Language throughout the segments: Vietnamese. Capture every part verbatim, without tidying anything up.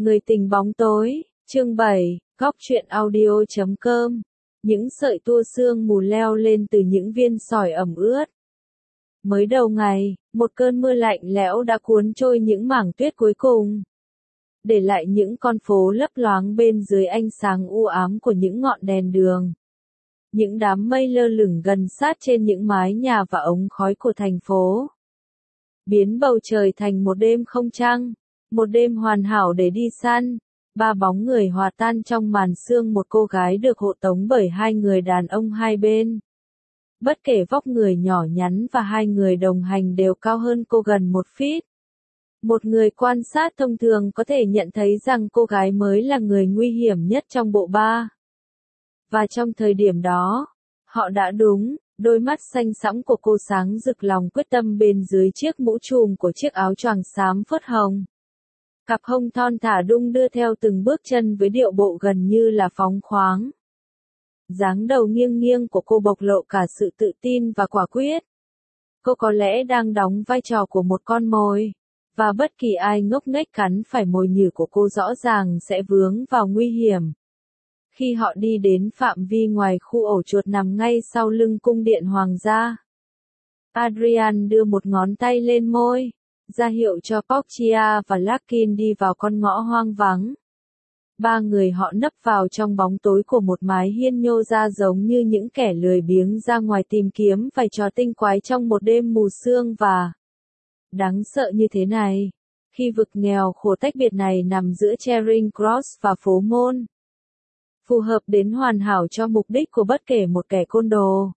Người tình bóng tối, chương bảy, góc truyện audio chấm com. Những sợi tua sương mù leo lên từ những viên sỏi ẩm ướt. Mới đầu ngày, một cơn mưa lạnh lẽo đã cuốn trôi những mảng tuyết cuối cùng, để lại những con phố lấp loáng bên dưới ánh sáng u ám của những ngọn đèn đường. Những đám mây lơ lửng gần sát trên những mái nhà và ống khói của thành phố, biến bầu trời thành một đêm không trăng, một đêm hoàn hảo để đi săn. Ba bóng người hòa tan trong màn sương, một cô gái được hộ tống bởi hai người đàn ông hai bên. Bất kể vóc người nhỏ nhắn và hai người đồng hành đều cao hơn cô gần một feet. Một người quan sát thông thường có thể nhận thấy rằng cô gái mới là người nguy hiểm nhất trong bộ ba. Và trong thời điểm đó, họ đã đúng, đôi mắt xanh sẫm của cô sáng rực lòng quyết tâm bên dưới chiếc mũ trùm của chiếc áo choàng xám phớt hồng. Cặp hông thon thả đung đưa theo từng bước chân với điệu bộ gần như là phóng khoáng. Dáng đầu nghiêng nghiêng của cô bộc lộ cả sự tự tin và quả quyết. Cô có lẽ đang đóng vai trò của một con mồi, và bất kỳ ai ngốc nghếch cắn phải mồi nhử của cô rõ ràng sẽ vướng vào nguy hiểm. Khi họ đi đến phạm vi ngoài khu ổ chuột nằm ngay sau lưng cung điện hoàng gia, Adrian đưa một ngón tay lên môi, ra hiệu cho Portia và Larkin đi vào con ngõ hoang vắng. Ba người họ nấp vào trong bóng tối của một mái hiên nhô ra giống như những kẻ lười biếng ra ngoài tìm kiếm vài trò tinh quái trong một đêm mù sương và đáng sợ như thế này, khi vực nghèo khổ tách biệt này nằm giữa Charing Cross và phố Môn. Phù hợp đến hoàn hảo cho mục đích của bất kể một kẻ côn đồ,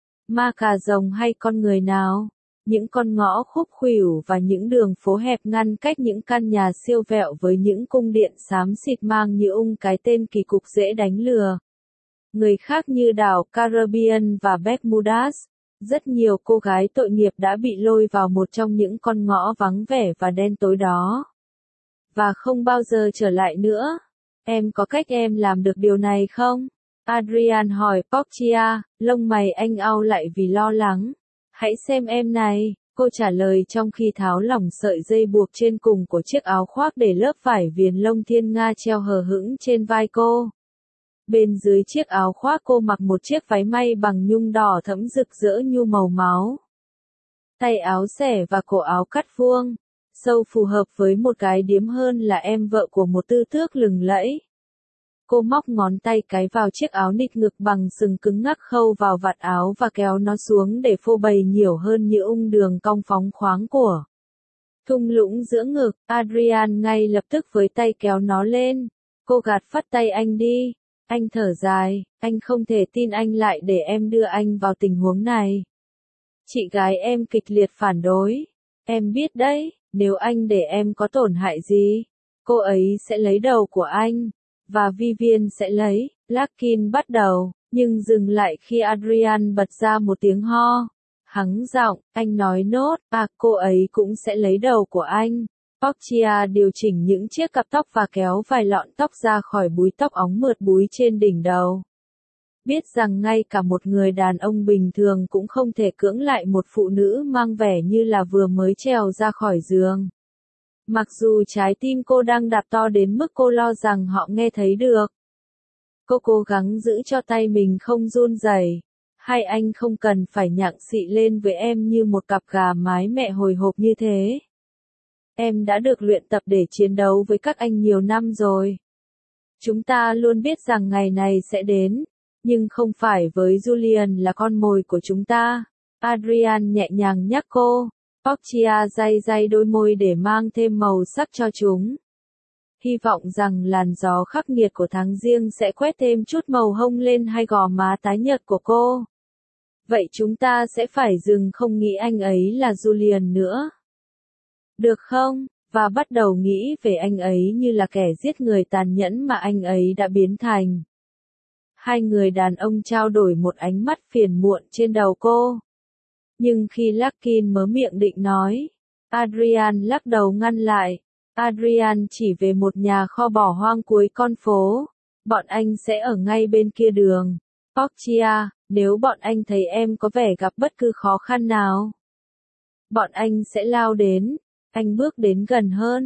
ma cà rồng hay con người nào. Những con ngõ khúc khuỷu và những đường phố hẹp ngăn cách những căn nhà siêu vẹo với những cung điện xám xịt mang như ung cái tên kỳ cục dễ đánh lừa người khác như đảo Caribbean và Bermudas. Rất nhiều cô gái tội nghiệp đã bị lôi vào một trong những con ngõ vắng vẻ và đen tối đó, và không bao giờ trở lại nữa. Em có cách em làm được điều này không? Adrian hỏi Portia, lông mày anh au lại vì lo lắng. Hãy xem em này, cô trả lời trong khi tháo lỏng sợi dây buộc trên cùng của chiếc áo khoác để lớp vải viền lông thiên nga treo hờ hững trên vai cô. Bên dưới chiếc áo khoác cô mặc một chiếc váy may bằng nhung đỏ thẫm rực rỡ nhu màu máu. Tay áo xẻ và cổ áo cắt vuông, sâu phù hợp với một cái điếm hơn là em vợ của một tư tước lừng lẫy. Cô móc ngón tay cái vào chiếc áo nịt ngực bằng sừng cứng ngắc khâu vào vạt áo và kéo nó xuống để phô bày nhiều hơn như ung đường cong phóng khoáng của thung lũng giữa ngực. Adrian ngay lập tức với tay kéo nó lên. Cô gạt phắt tay anh đi. Anh thở dài, anh không thể tin anh lại để em đưa anh vào tình huống này. Chị gái em kịch liệt phản đối. Em biết đấy, nếu anh để em có tổn hại gì, cô ấy sẽ lấy đầu của anh. Và Vivian sẽ lấy. Larkin bắt đầu, nhưng dừng lại khi Adrian bật ra một tiếng ho. Hắng giọng, anh nói nốt, à cô ấy cũng sẽ lấy đầu của anh. Portia điều chỉnh những chiếc cặp tóc và kéo vài lọn tóc ra khỏi búi tóc óng mượt búi trên đỉnh đầu. Biết rằng ngay cả một người đàn ông bình thường cũng không thể cưỡng lại một phụ nữ mang vẻ như là vừa mới trèo ra khỏi giường. Mặc dù trái tim cô đang đập to đến mức cô lo rằng họ nghe thấy được. Cô cố gắng giữ cho tay mình không run rẩy. Hay anh không cần phải nhặng xị lên với em như một cặp gà mái mẹ hồi hộp như thế. Em đã được luyện tập để chiến đấu với các anh nhiều năm rồi. Chúng ta luôn biết rằng ngày này sẽ đến, nhưng không phải với Julian là con mồi của chúng ta. Adrian nhẹ nhàng nhắc cô. Portia day day đôi môi để mang thêm màu sắc cho chúng. Hy vọng rằng làn gió khắc nghiệt của tháng giêng sẽ quét thêm chút màu hông lên hai gò má tái nhợt của cô. Vậy chúng ta sẽ phải dừng không nghĩ anh ấy là Julian nữa. Được không? Và bắt đầu nghĩ về anh ấy như là kẻ giết người tàn nhẫn mà anh ấy đã biến thành. Hai người đàn ông trao đổi một ánh mắt phiền muộn trên đầu cô. Nhưng khi Larkin mở miệng định nói, Adrian lắc đầu ngăn lại. Adrian chỉ về một nhà kho bỏ hoang cuối con phố. Bọn anh sẽ ở ngay bên kia đường. Portia, nếu bọn anh thấy em có vẻ gặp bất cứ khó khăn nào, bọn anh sẽ lao đến. Anh bước đến gần hơn.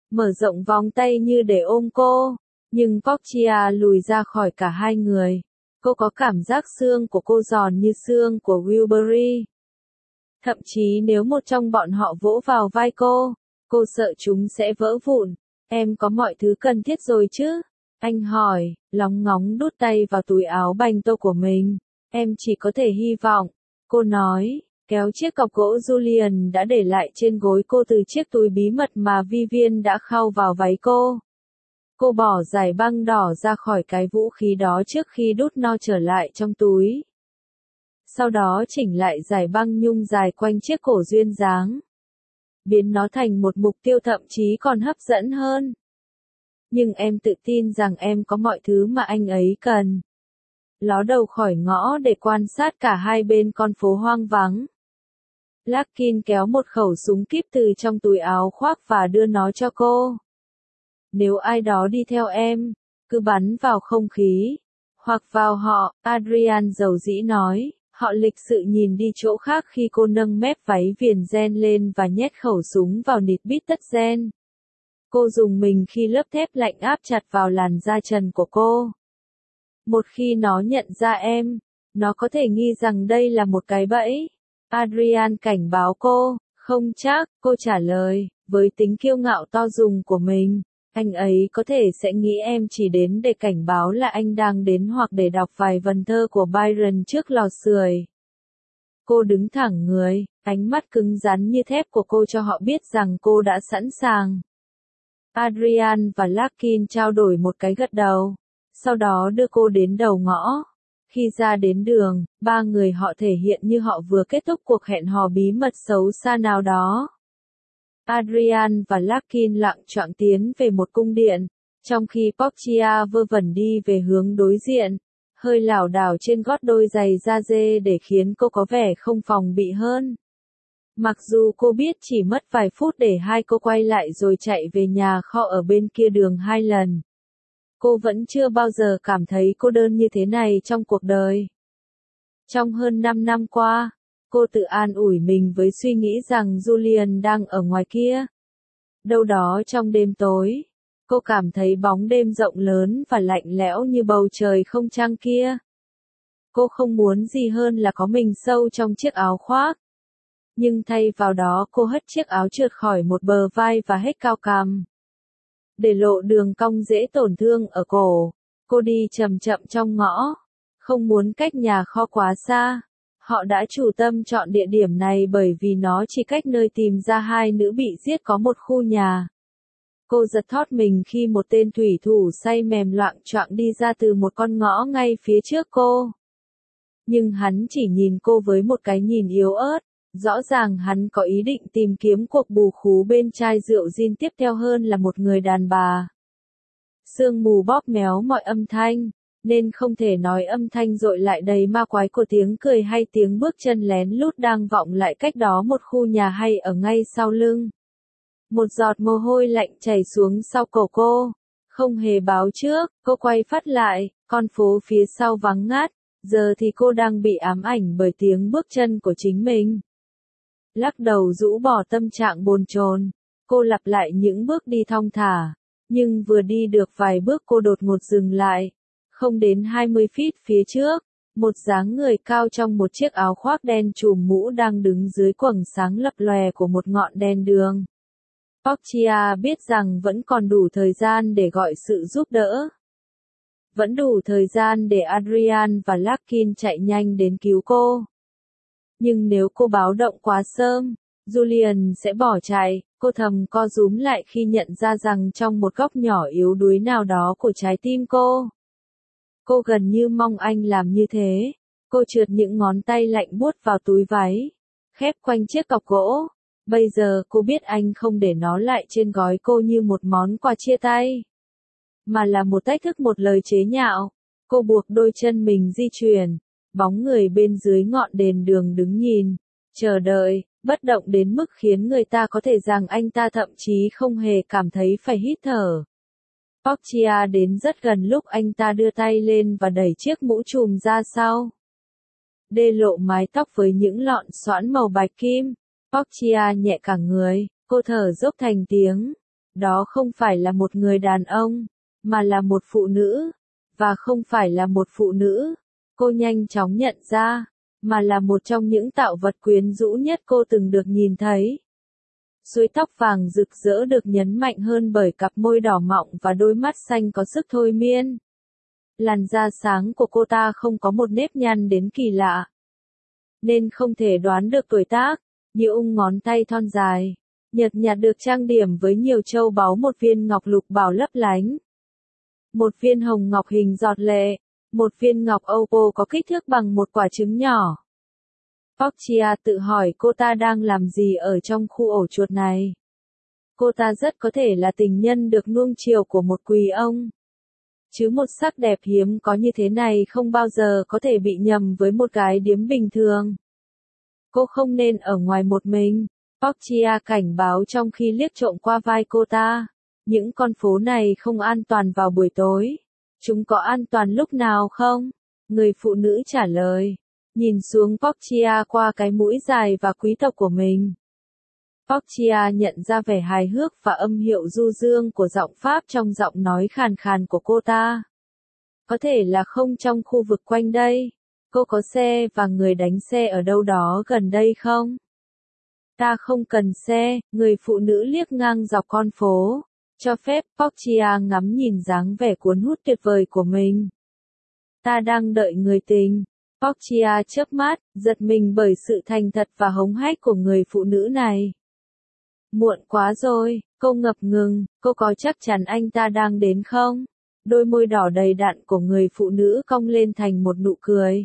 mở rộng vòng tay như để ôm cô. Nhưng Portia lùi ra khỏi cả hai người. Cô có cảm giác xương của cô giòn như xương của Wilbury. Thậm chí nếu một trong bọn họ vỗ vào vai cô, cô sợ chúng sẽ vỡ vụn. Em có mọi thứ cần thiết rồi chứ? Anh hỏi, lóng ngóng đút tay vào túi áo banh tô của mình. Em chỉ có thể hy vọng. Cô nói, kéo chiếc cọc gỗ Julian đã để lại trên gối cô từ chiếc túi bí mật mà Vivian đã khâu vào váy cô. Cô bỏ dải băng đỏ ra khỏi cái vũ khí đó trước khi đút nó trở lại trong túi. Sau đó chỉnh lại dải băng nhung dài quanh chiếc cổ duyên dáng. Biến nó thành một mục tiêu thậm chí còn hấp dẫn hơn. Nhưng em tự tin rằng em có mọi thứ mà anh ấy cần. Ló đầu khỏi ngõ để quan sát cả hai bên con phố hoang vắng. Larkin kéo một khẩu súng kíp từ trong túi áo khoác và đưa nó cho cô. Nếu ai đó đi theo em, cứ bắn vào không khí, hoặc vào họ, Adrian dầu dĩ nói. Họ lịch sự nhìn đi chỗ khác khi cô nâng mép váy viền ren lên và nhét khẩu súng vào nịt bít tất ren. Cô dùng mình khi lớp thép lạnh áp chặt vào làn da trần của cô. Một khi nó nhận ra em, nó có thể nghi rằng đây là một cái bẫy. Adrian cảnh báo cô, không chắc, cô trả lời, với tính kiêu ngạo to dùng của mình. Anh ấy có thể sẽ nghĩ em chỉ đến để cảnh báo là anh đang đến hoặc để đọc vài vần thơ của Byron trước lò sưởi. Cô đứng thẳng người, ánh mắt cứng rắn như thép của cô cho họ biết rằng cô đã sẵn sàng. Adrian và Larkin trao đổi một cái gật đầu, sau đó đưa cô đến đầu ngõ. Khi ra đến đường, ba người họ thể hiện như họ vừa kết thúc cuộc hẹn hò bí mật xấu xa nào đó. Adrian và Larkin lặng choạng tiến về một cung điện, trong khi Portia vơ vẩn đi về hướng đối diện, hơi lảo đảo trên gót đôi giày da dê để khiến cô có vẻ không phòng bị hơn. Mặc dù cô biết chỉ mất vài phút để hai cô quay lại rồi chạy về nhà kho ở bên kia đường hai lần. Cô vẫn chưa bao giờ cảm thấy cô đơn như thế này trong cuộc đời. Trong hơn năm năm qua, cô tự an ủi mình với suy nghĩ rằng Julian đang ở ngoài kia. Đâu đó trong đêm tối, cô cảm thấy bóng đêm rộng lớn và lạnh lẽo như bầu trời không trăng kia. Cô không muốn gì hơn là có mình sâu trong chiếc áo khoác. Nhưng thay vào đó cô hất chiếc áo trượt khỏi một bờ vai và hết cao cằm. Để lộ đường cong dễ tổn thương ở cổ, cô đi chậm chậm trong ngõ, không muốn cách nhà kho quá xa. Họ đã chủ tâm chọn địa điểm này bởi vì nó chỉ cách nơi tìm ra hai nữ bị giết có một khu nhà. Cô giật thót mình khi một tên thủy thủ say mềm loạng choạng đi ra từ một con ngõ ngay phía trước cô. Nhưng hắn chỉ nhìn cô với một cái nhìn yếu ớt, rõ ràng hắn có ý định tìm kiếm cuộc bù khú bên chai rượu gin tiếp theo hơn là một người đàn bà. Sương mù bóp méo mọi âm thanh, nên không thể nói âm thanh dội lại đầy ma quái của tiếng cười hay tiếng bước chân lén lút đang vọng lại cách đó một khu nhà hay ở ngay sau lưng. Một giọt mồ hôi lạnh chảy xuống sau cổ cô. Không hề báo trước, cô quay phát lại, con phố phía sau vắng ngắt, giờ thì cô đang bị ám ảnh bởi tiếng bước chân của chính mình. Lắc đầu rũ bỏ tâm trạng bồn chồn, cô lặp lại những bước đi thong thả, nhưng vừa đi được vài bước cô đột ngột dừng lại. Không đến hai mươi feet phía trước, một dáng người cao trong một chiếc áo khoác đen trùm mũ đang đứng dưới quầng sáng lập lòe của một ngọn đèn đường. Portia biết rằng vẫn còn đủ thời gian để gọi sự giúp đỡ. Vẫn đủ thời gian để Adrian và Larkin chạy nhanh đến cứu cô. Nhưng nếu cô báo động quá sớm, Julian sẽ bỏ chạy. Cô thầm co rúm lại khi nhận ra rằng trong một góc nhỏ yếu đuối nào đó của trái tim cô. Cô gần như mong anh làm như thế. Cô trượt những ngón tay lạnh buốt vào túi váy, khép quanh chiếc cọc gỗ. Bây giờ cô biết anh không để nó lại trên gói cô như một món quà chia tay, mà là một thách thức, một lời chế nhạo. Cô buộc đôi chân mình di chuyển, bóng người bên dưới ngọn đèn đường đứng nhìn, chờ đợi, bất động đến mức khiến người ta có thể rằng anh ta thậm chí không hề cảm thấy phải hít thở. Portia đến rất gần lúc anh ta đưa tay lên và đẩy chiếc mũ trùm ra sau. Đê lộ mái tóc với những lọn xoãn màu bạch kim. Portia nhẹ cả người, cô thở dốc thành tiếng. đó không phải là một người đàn ông, mà là một phụ nữ, và không phải là một phụ nữ, cô nhanh chóng nhận ra, mà là một trong những tạo vật quyến rũ nhất cô từng được nhìn thấy. Suối tóc vàng rực rỡ được nhấn mạnh hơn bởi cặp môi đỏ mọng và đôi mắt xanh có sức thôi miên. Làn da sáng của cô ta không có một nếp nhăn đến kỳ lạ, nên không thể đoán được tuổi tác. Như ung ngón tay thon dài, nhợt nhạt được trang điểm với nhiều châu báu, một viên ngọc lục bảo lấp lánh, một viên hồng ngọc hình giọt lệ, một viên ngọc opal có kích thước bằng một quả trứng nhỏ. Portia tự hỏi cô ta đang làm gì ở trong khu ổ chuột này. Cô ta rất có thể là tình nhân được nuông chiều của một quý ông. Chứ một sắc đẹp hiếm có như thế này không bao giờ có thể bị nhầm với một gái điếm bình thường. Cô không nên ở ngoài một mình, Portia cảnh báo trong khi liếc trộm qua vai cô ta. Những con phố này không an toàn vào buổi tối. Chúng có an toàn lúc nào không? Người phụ nữ trả lời, nhìn xuống Portia qua cái mũi dài và quý tộc của mình. Portia nhận ra vẻ hài hước và âm hiệu du dương của giọng Pháp trong giọng nói khàn khàn của cô ta. Có thể là không trong khu vực quanh đây. Cô có xe và người đánh xe ở đâu đó gần đây không? Ta không cần xe, người phụ nữ liếc ngang dọc con phố, cho phép Portia ngắm nhìn dáng vẻ cuốn hút tuyệt vời của mình. Ta đang đợi người tình. Portia chớp mắt, giật mình bởi sự thành thật và hống hách của người phụ nữ này. Muộn quá rồi, cô ngập ngừng, cô có chắc chắn anh ta đang đến không? Đôi môi đỏ đầy đặn của người phụ nữ cong lên thành một nụ cười.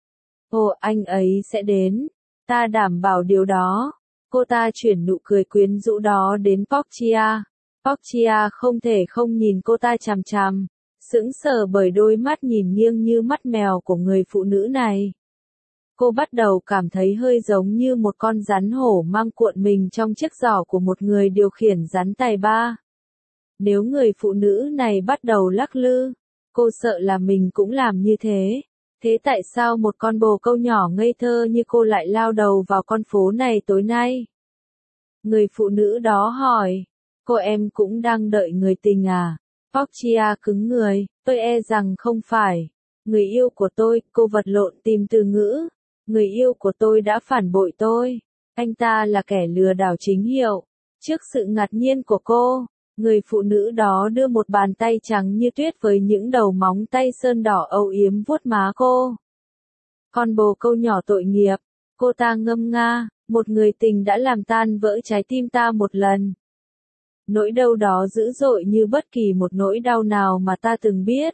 Ồ, anh ấy sẽ đến. Ta đảm bảo điều đó. Cô ta chuyển nụ cười quyến rũ đó đến Portia. Portia không thể không nhìn cô ta chằm chằm, sững sờ bởi đôi mắt nhìn nghiêng như mắt mèo của người phụ nữ này. Cô bắt đầu cảm thấy hơi giống như một con rắn hổ mang cuộn mình trong chiếc giỏ của một người điều khiển rắn tài ba. Nếu người phụ nữ này bắt đầu lắc lư, cô sợ là mình cũng làm như thế. Thế tại sao một con bồ câu nhỏ ngây thơ như cô lại lao đầu vào con phố này tối nay? Người phụ nữ đó hỏi, cô em cũng đang đợi người tình à? Portia cứng người, tôi e rằng không phải. Người yêu của tôi, cô vật lộn tìm từ ngữ. Người yêu của tôi đã phản bội tôi. Anh ta là kẻ lừa đảo chính hiệu. Trước sự ngạc nhiên của cô, người phụ nữ đó đưa một bàn tay trắng như tuyết với những đầu móng tay sơn đỏ âu yếm vuốt má cô. Con bồ câu nhỏ tội nghiệp, cô ta ngâm nga, một người tình đã làm tan vỡ trái tim ta một lần. Nỗi đau đó dữ dội như bất kỳ một nỗi đau nào mà ta từng biết.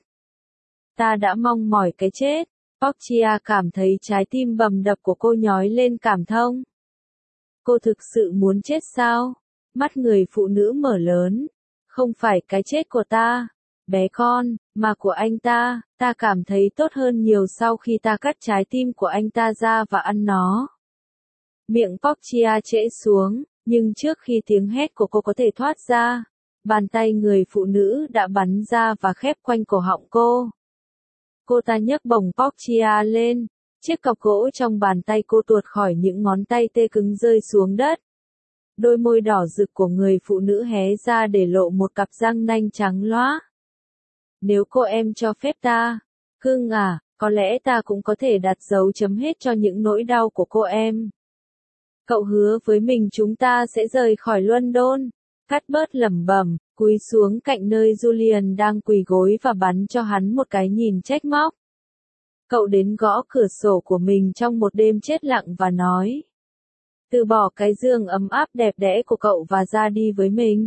Ta đã mong mỏi cái chết. Portia cảm thấy trái tim bầm đập của cô nhói lên cảm thông. Cô thực sự muốn chết sao? Mắt người phụ nữ mở lớn. Không phải cái chết của ta, bé con, mà của anh ta. Ta cảm thấy tốt hơn nhiều sau khi ta cắt trái tim của anh ta ra và ăn nó. Miệng Portia trễ xuống, nhưng trước khi tiếng hét của cô có thể thoát ra, bàn tay người phụ nữ đã bắn ra và khép quanh cổ họng cô. Cô ta nhấc bổng Portia lên, chiếc cọc gỗ trong bàn tay cô tuột khỏi những ngón tay tê cứng rơi xuống đất. Đôi môi đỏ rực của người phụ nữ hé ra để lộ một cặp răng nanh trắng loá. Nếu cô em cho phép ta, cưng à, có lẽ ta cũng có thể đặt dấu chấm hết cho những nỗi đau của cô em. Cậu hứa với mình chúng ta sẽ rời khỏi London. Cuthbert lẩm bẩm, cúi xuống cạnh nơi Julian đang quỳ gối và bắn cho hắn một cái nhìn trách móc. Cậu đến gõ cửa sổ của mình trong một đêm chết lặng và nói. Từ bỏ cái giường ấm áp đẹp đẽ của cậu và ra đi với mình.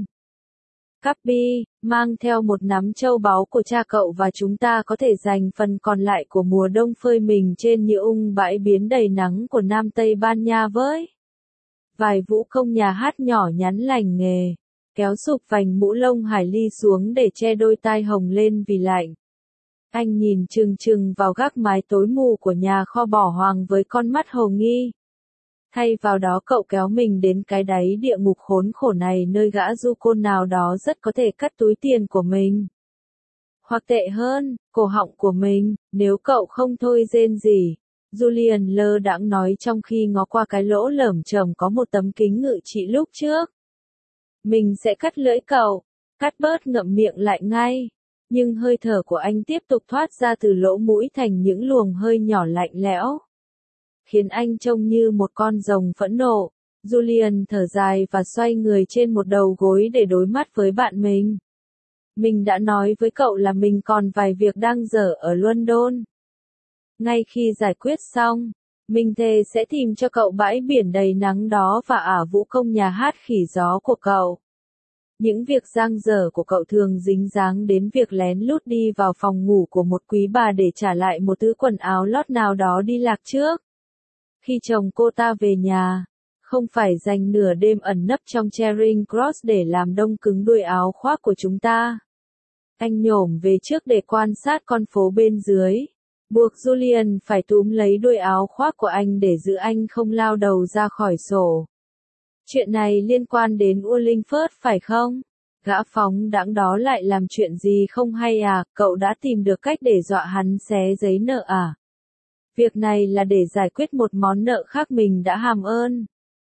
Cappy, mang theo một nắm châu báu của cha cậu và chúng ta có thể dành phần còn lại của mùa đông phơi mình trên những ung bãi biến đầy nắng của Nam Tây Ban Nha với. Vài vũ công nhà hát nhỏ nhắn lành nghề, kéo sụp vành mũ lông hải ly xuống để che đôi tai hồng lên vì lạnh. Anh nhìn chừng chừng vào gác mái tối mù của nhà kho bỏ hoang với con mắt hồ nghi. Thay vào đó cậu kéo mình đến cái đáy địa ngục khốn khổ này nơi gã du côn nào đó rất có thể cắt túi tiền của mình. Hoặc tệ hơn, cổ họng của mình, nếu cậu không thôi rên rỉ. Julian lơ đãng nói trong khi ngó qua cái lỗ lởm chởm có một tấm kính ngự trị lúc trước. Mình sẽ cắt lưỡi cậu. Cuthbert ngậm miệng lại ngay. Nhưng hơi thở của anh tiếp tục thoát ra từ lỗ mũi thành những luồng hơi nhỏ lạnh lẽo, khiến anh trông như một con rồng phẫn nộ. Julian thở dài và xoay người trên một đầu gối để đối mắt với bạn mình. Mình đã nói với cậu là mình còn vài việc đang dở ở London. Ngay khi giải quyết xong, mình thề sẽ tìm cho cậu bãi biển đầy nắng đó và ả vũ công nhà hát khỉ gió của cậu. Những việc dang dở của cậu thường dính dáng đến việc lén lút đi vào phòng ngủ của một quý bà để trả lại một thứ quần áo lót nào đó đi lạc trước. Khi chồng cô ta về nhà, không phải dành nửa đêm ẩn nấp trong Charing Cross để làm đông cứng đuôi áo khoác của chúng ta. Anh nhổm về trước để quan sát con phố bên dưới, buộc Julian phải túm lấy đuôi áo khoác của anh để giữ anh không lao đầu ra khỏi sổ. Chuyện này liên quan đến Wallingford phải không? Gã phóng đãng đó lại làm chuyện gì không hay à? Cậu đã tìm được cách để dọa hắn xé giấy nợ à? Việc này là để giải quyết một món nợ khác mình đã hàm ơn.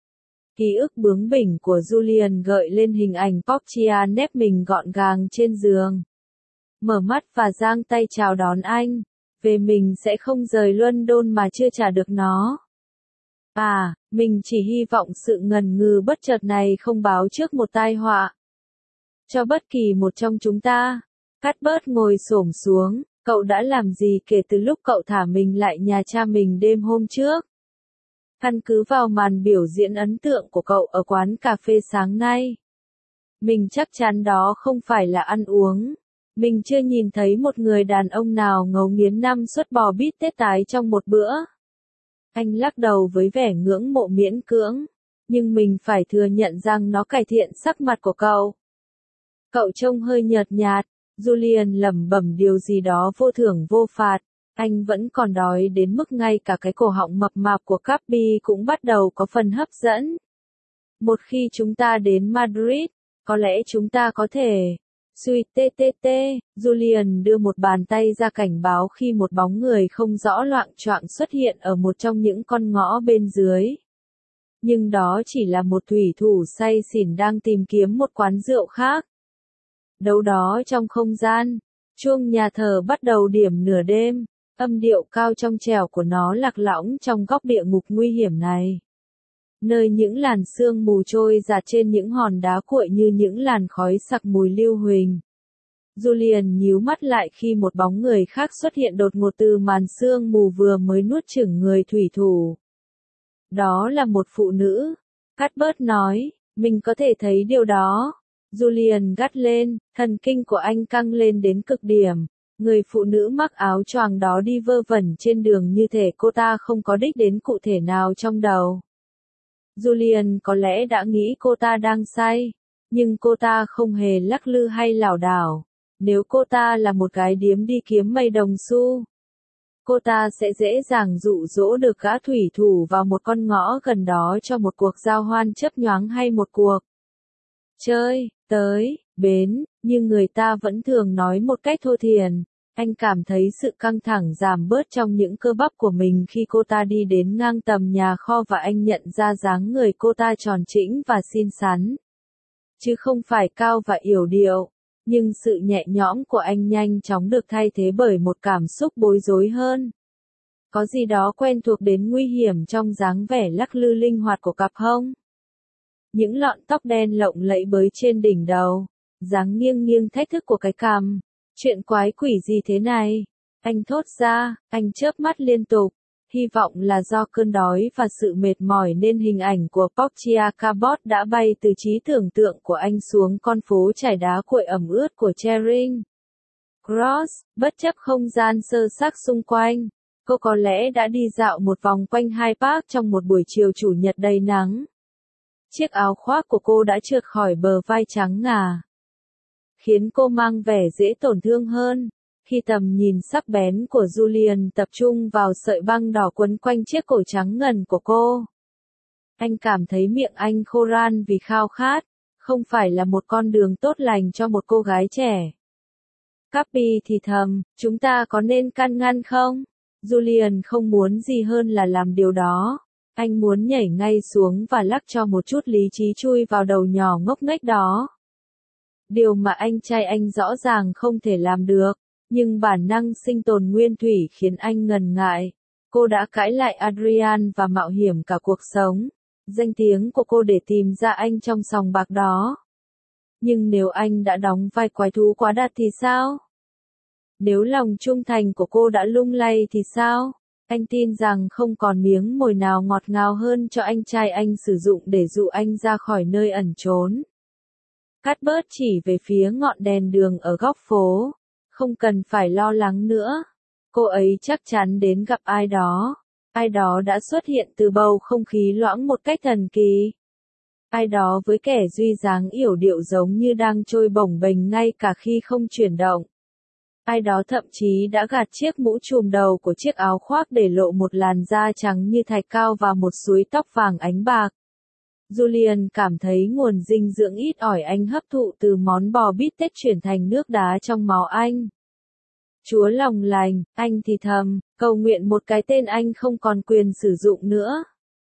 Ký ức bướng bỉnh của Julian gợi lên hình ảnh Portia nép mình gọn gàng trên giường. Mở mắt và giang tay chào đón anh. Về mình sẽ không rời London mà chưa trả được nó. À, mình chỉ hy vọng sự ngần ngừ bất chợt này không báo trước một tai họa cho bất kỳ một trong chúng ta. Cuthbert ngồi xổm xuống. Cậu đã làm gì kể từ lúc cậu thả mình lại nhà cha mình đêm hôm trước? Căn cứ vào màn biểu diễn ấn tượng của cậu ở quán cà phê sáng nay, mình chắc chắn đó không phải là ăn uống. Mình chưa nhìn thấy một người đàn ông nào ngấu nghiến năm suất bò bít tết tái trong một bữa. Anh lắc đầu với vẻ ngưỡng mộ miễn cưỡng. Nhưng mình phải thừa nhận rằng nó cải thiện sắc mặt của cậu. Cậu trông hơi nhợt nhạt. Julian lẩm bẩm điều gì đó vô thưởng vô phạt. Anh vẫn còn đói đến mức ngay cả cái cổ họng mập mạp của Cappy cũng bắt đầu có phần hấp dẫn. Một khi chúng ta đến Madrid, có lẽ chúng ta có thể... Suy tê tê tê, Julian đưa một bàn tay ra cảnh báo khi một bóng người không rõ loạng choạng xuất hiện ở một trong những con ngõ bên dưới. Nhưng đó chỉ là một thủy thủ say xỉn đang tìm kiếm một quán rượu khác. Đâu đó trong không gian, chuông nhà thờ bắt đầu điểm nửa đêm, âm điệu cao trong trẻo của nó lạc lõng trong góc địa ngục nguy hiểm này. Nơi những làn sương mù trôi dạt trên những hòn đá cuội như những làn khói sặc mùi lưu huỳnh. Julian nhíu mắt lại khi một bóng người khác xuất hiện đột ngột từ màn sương mù vừa mới nuốt chửng người thủy thủ. Đó là một phụ nữ, Cuthbert nói, mình có thể thấy điều đó. Julian gắt lên, thần kinh của anh căng lên đến cực điểm. Người phụ nữ mặc áo choàng đó đi vơ vẩn trên đường như thể cô ta không có đích đến cụ thể nào trong đầu. Julian có lẽ đã nghĩ cô ta đang say, nhưng cô ta không hề lắc lư hay lảo đảo. Nếu cô ta là một gái điếm đi kiếm mây đồng xu, cô ta sẽ dễ dàng dụ dỗ được gã thủy thủ vào một con ngõ gần đó cho một cuộc giao hoan chớp nhoáng hay một cuộc chơi, tới, bến, nhưng người ta vẫn thường nói một cách thô thiển. Anh cảm thấy sự căng thẳng giảm bớt trong những cơ bắp của mình khi cô ta đi đến ngang tầm nhà kho và anh nhận ra dáng người cô ta tròn trĩnh và xinh xắn. Chứ không phải cao và yểu điệu, nhưng sự nhẹ nhõm của anh nhanh chóng được thay thế bởi một cảm xúc bối rối hơn. Có gì đó quen thuộc đến nguy hiểm trong dáng vẻ lắc lư linh hoạt của cặp hông. Những lọn tóc đen lộng lẫy bới trên đỉnh đầu, dáng nghiêng nghiêng thách thức của cái cằm. Chuyện quái quỷ gì thế này? Anh thốt ra, anh chớp mắt liên tục. Hy vọng là do cơn đói và sự mệt mỏi nên hình ảnh của Portia Cabot đã bay từ trí tưởng tượng của anh xuống con phố trải đá cuội ẩm ướt của Charing Cross, bất chấp không gian sơ xác xung quanh. Cô có lẽ đã đi dạo một vòng quanh Hyde Park trong một buổi chiều chủ nhật đầy nắng. Chiếc áo khoác của cô đã trượt khỏi bờ vai trắng ngà, khiến cô mang vẻ dễ tổn thương hơn. Khi tầm nhìn sắc bén của Julian tập trung vào sợi băng đỏ quấn quanh chiếc cổ trắng ngần của cô, anh cảm thấy miệng anh khô ran vì khao khát. Không phải là một con đường tốt lành cho một cô gái trẻ. Cappy thì thầm, chúng ta có nên can ngăn không? Julian không muốn gì hơn là làm điều đó. Anh muốn nhảy ngay xuống và lắc cho một chút lý trí chui vào đầu nhỏ ngốc nghếch đó. Điều mà anh trai anh rõ ràng không thể làm được, nhưng bản năng sinh tồn nguyên thủy khiến anh ngần ngại. Cô đã cãi lại Adrian và mạo hiểm cả cuộc sống, danh tiếng của cô để tìm ra anh trong sòng bạc đó. Nhưng nếu anh đã đóng vai quái thú quá đạt thì sao? Nếu lòng trung thành của cô đã lung lay thì sao? Anh tin rằng không còn miếng mồi nào ngọt ngào hơn cho anh trai anh sử dụng để dụ anh ra khỏi nơi ẩn trốn. Cuthbert chỉ về phía ngọn đèn đường ở góc phố. Không cần phải lo lắng nữa. Cô ấy chắc chắn đến gặp ai đó. Ai đó đã xuất hiện từ bầu không khí loãng một cách thần kỳ. Ai đó với kẻ duy dáng yểu điệu giống như đang trôi bổng bềnh ngay cả khi không chuyển động. Ai đó thậm chí đã gạt chiếc mũ trùm đầu của chiếc áo khoác để lộ một làn da trắng như thạch cao và một suối tóc vàng ánh bạc. Julian cảm thấy nguồn dinh dưỡng ít ỏi anh hấp thụ từ món bò bít tết chuyển thành nước đá trong máu anh. Chúa lòng lành, anh thì thầm, cầu nguyện một cái tên anh không còn quyền sử dụng nữa.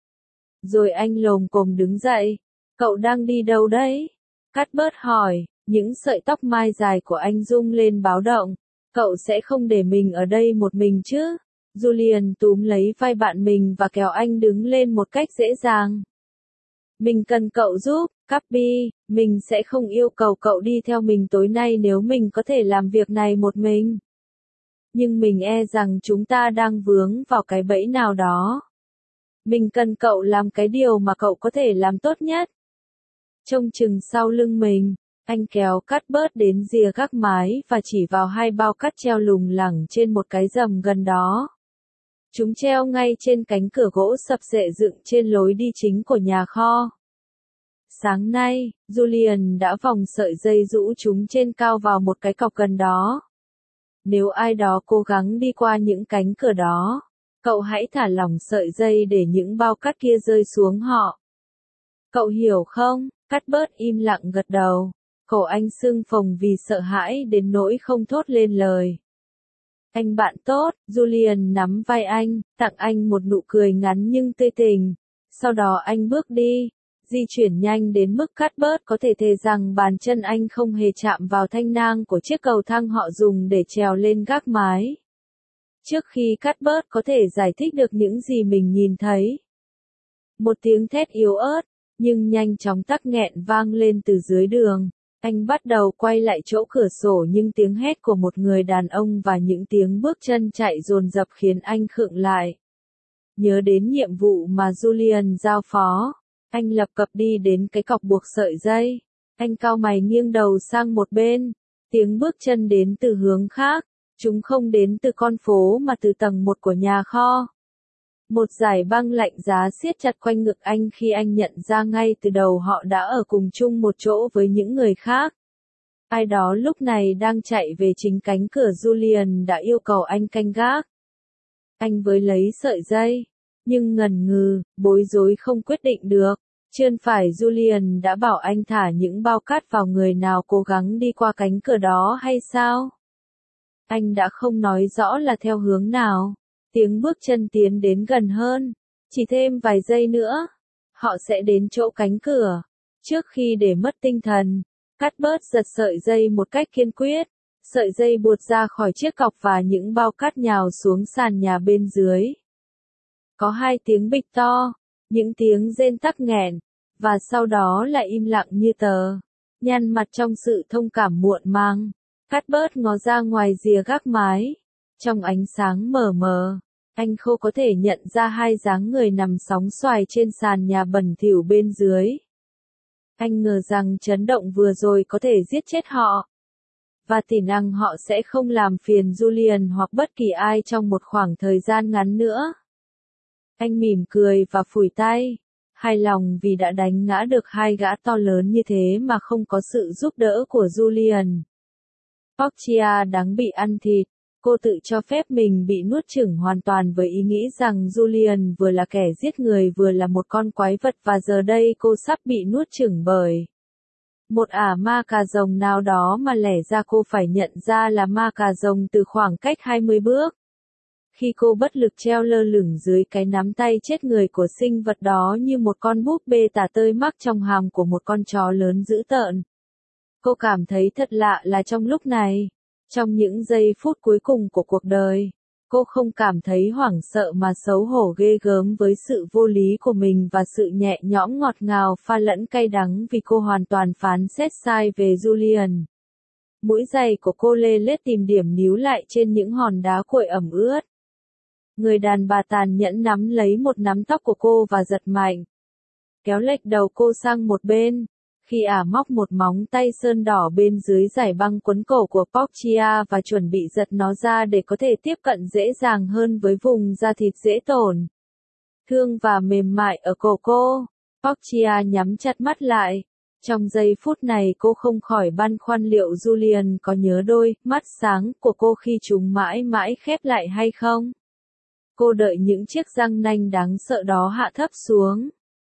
Rồi anh lồm cồm đứng dậy. Cậu đang đi đâu đấy? Cuthbert hỏi, những sợi tóc mai dài của anh rung lên báo động. Cậu sẽ không để mình ở đây một mình chứ? Julian túm lấy vai bạn mình và kéo anh đứng lên một cách dễ dàng. Mình cần cậu giúp, Cuppy, mình sẽ không yêu cầu cậu đi theo mình tối nay nếu mình có thể làm việc này một mình. Nhưng mình e rằng chúng ta đang vướng vào cái bẫy nào đó. Mình cần cậu làm cái điều mà cậu có thể làm tốt nhất. Trông chừng sau lưng mình, anh kéo Cuthbert đến rìa gác mái và chỉ vào hai bao cát treo lủng lẳng trên một cái rầm gần đó. Chúng treo ngay trên cánh cửa gỗ sập sệ dựng trên lối đi chính của nhà kho. Sáng nay, Julian đã vòng sợi dây rũ chúng trên cao vào một cái cọc gần đó. Nếu ai đó cố gắng đi qua những cánh cửa đó, cậu hãy thả lỏng sợi dây để những bao cát kia rơi xuống họ. Cậu hiểu không? Cuthbert im lặng gật đầu. Cổ anh sưng phồng vì sợ hãi đến nỗi không thốt lên lời. Anh bạn tốt, Julian nắm vai anh, tặng anh một nụ cười ngắn nhưng tươi tình. Sau đó anh bước đi, di chuyển nhanh đến mức Cuthbert có thể thề rằng bàn chân anh không hề chạm vào thanh nang của chiếc cầu thang họ dùng để trèo lên gác mái. Trước khi Cuthbert có thể giải thích được những gì mình nhìn thấy, một tiếng thét yếu ớt, nhưng nhanh chóng tắc nghẹn vang lên từ dưới đường. Anh bắt đầu quay lại chỗ cửa sổ nhưng tiếng hét của một người đàn ông và những tiếng bước chân chạy dồn dập khiến anh khựng lại. Nhớ đến nhiệm vụ mà Julian giao phó, anh lập cập đi đến cái cọc buộc sợi dây. Anh cau mày nghiêng đầu sang một bên. Tiếng bước chân đến từ hướng khác. Chúng không đến từ con phố mà từ tầng một của nhà kho. Một dải băng lạnh giá siết chặt quanh ngực anh khi anh nhận ra ngay từ đầu họ đã ở cùng chung một chỗ với những người khác. Ai đó lúc này đang chạy về chính cánh cửa Julian đã yêu cầu anh canh gác. Anh với lấy sợi dây, nhưng ngần ngừ, bối rối không quyết định được. Chưa phải Julian đã bảo anh thả những bao cát vào người nào cố gắng đi qua cánh cửa đó hay sao? Anh đã không nói rõ là theo hướng nào. Tiếng bước chân tiến đến gần hơn. Chỉ thêm vài giây nữa, họ sẽ đến chỗ cánh cửa. Trước khi để mất tinh thần, Cuthbert giật sợi dây một cách kiên quyết. Sợi dây buột ra khỏi chiếc cọc và những bao cát nhào xuống sàn nhà bên dưới. Có hai tiếng bịch to, những tiếng rên tắc nghẹn, và sau đó lại im lặng như tờ. Nhăn mặt trong sự thông cảm muộn màng, Cuthbert ngó ra ngoài rìa gác mái. Trong ánh sáng mờ mờ, anh không có thể nhận ra hai dáng người nằm sóng xoài trên sàn nhà bẩn thỉu bên dưới. Anh ngờ rằng chấn động vừa rồi có thể giết chết họ. Và tỷ năng họ sẽ không làm phiền Julian hoặc bất kỳ ai trong một khoảng thời gian ngắn nữa. Anh mỉm cười và phủi tay, hài lòng vì đã đánh ngã được hai gã to lớn như thế mà không có sự giúp đỡ của Julian. Portia đáng bị ăn thịt. Cô tự cho phép mình bị nuốt chửng hoàn toàn với ý nghĩ rằng Julian vừa là kẻ giết người vừa là một con quái vật và giờ đây cô sắp bị nuốt chửng bởi một ả ma cà rồng nào đó mà lẽ ra cô phải nhận ra là ma cà rồng từ khoảng cách hai mươi bước. Khi cô bất lực treo lơ lửng dưới cái nắm tay chết người của sinh vật đó như một con búp bê tả tơi mắc trong hàm của một con chó lớn dữ tợn. Cô cảm thấy thật lạ là trong lúc này, trong những giây phút cuối cùng của cuộc đời, cô không cảm thấy hoảng sợ mà xấu hổ ghê gớm với sự vô lý của mình và sự nhẹ nhõm ngọt ngào pha lẫn cay đắng vì cô hoàn toàn phán xét sai về Julian. Mũi giày của cô lê lết tìm điểm níu lại trên những hòn đá cuội ẩm ướt. Người đàn bà tàn nhẫn nắm lấy một nắm tóc của cô và giật mạnh. Kéo lệch đầu cô sang một bên. Khi ả móc một móng tay sơn đỏ bên dưới dải băng quấn cổ của Portia và chuẩn bị giật nó ra để có thể tiếp cận dễ dàng hơn với vùng da thịt dễ tổn thương và mềm mại ở cổ cô, Portia nhắm chặt mắt lại. Trong giây phút này cô không khỏi băn khoăn liệu Julian có nhớ đôi mắt sáng của cô khi chúng mãi mãi khép lại hay không. Cô đợi những chiếc răng nanh đáng sợ đó hạ thấp xuống.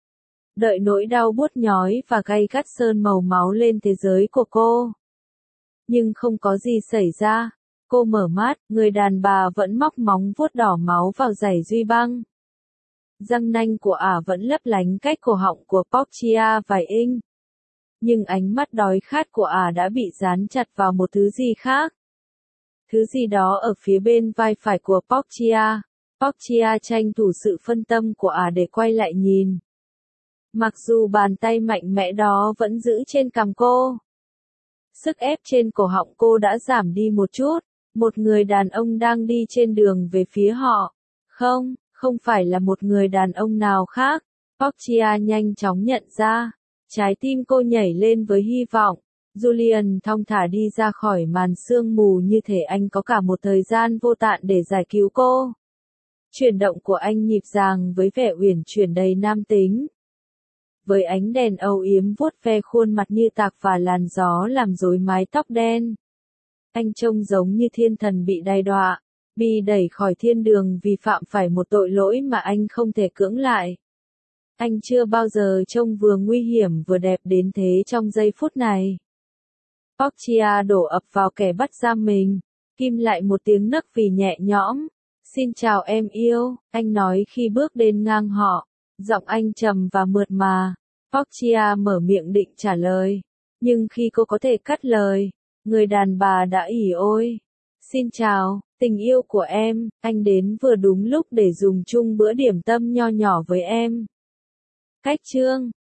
Đợi nỗi đau buốt nhói và gay gắt sơn màu máu lên thế giới của cô. Nhưng không có gì xảy ra. Cô mở mắt, người đàn bà vẫn móc móng vuốt đỏ máu vào giày duy băng. Răng nanh của ả vẫn lấp lánh cách cổ họng của Portia vài inch. Nhưng ánh mắt đói khát của ả đã bị dán chặt vào một thứ gì khác. Thứ gì đó ở phía bên vai phải của Portia. Portia tranh thủ sự phân tâm của ả để quay lại nhìn. Mặc dù bàn tay mạnh mẽ đó vẫn giữ trên cằm cô. Sức ép trên cổ họng cô đã giảm đi một chút. Một người đàn ông đang đi trên đường về phía họ. Không, không phải là một người đàn ông nào khác. Portia nhanh chóng nhận ra. Trái tim cô nhảy lên với hy vọng. Julian thong thả đi ra khỏi màn sương mù như thể anh có cả một thời gian vô thạn để giải cứu cô. Chuyển động của anh nhịp dàng với vẻ uyển chuyển đầy nam tính. Với ánh đèn âu yếm vuốt ve khuôn mặt như tạc và làn gió làm rối mái tóc đen. Anh trông giống như thiên thần bị đày đọa, bị đẩy khỏi thiên đường vì phạm phải một tội lỗi mà anh không thể cưỡng lại. Anh chưa bao giờ trông vừa nguy hiểm vừa đẹp đến thế trong giây phút này. Portia đổ ập vào kẻ bắt giam mình, kim lại một tiếng nấc vì nhẹ nhõm. Xin chào em yêu, anh nói khi bước đến ngang họ. Giọng anh trầm và mượt mà. Portia mở miệng định trả lời. Nhưng khi cô có thể cắt lời, người đàn bà đã ỉ ôi. Xin chào, tình yêu của em, anh đến vừa đúng lúc để dùng chung bữa điểm tâm nho nhỏ với em. Cách chương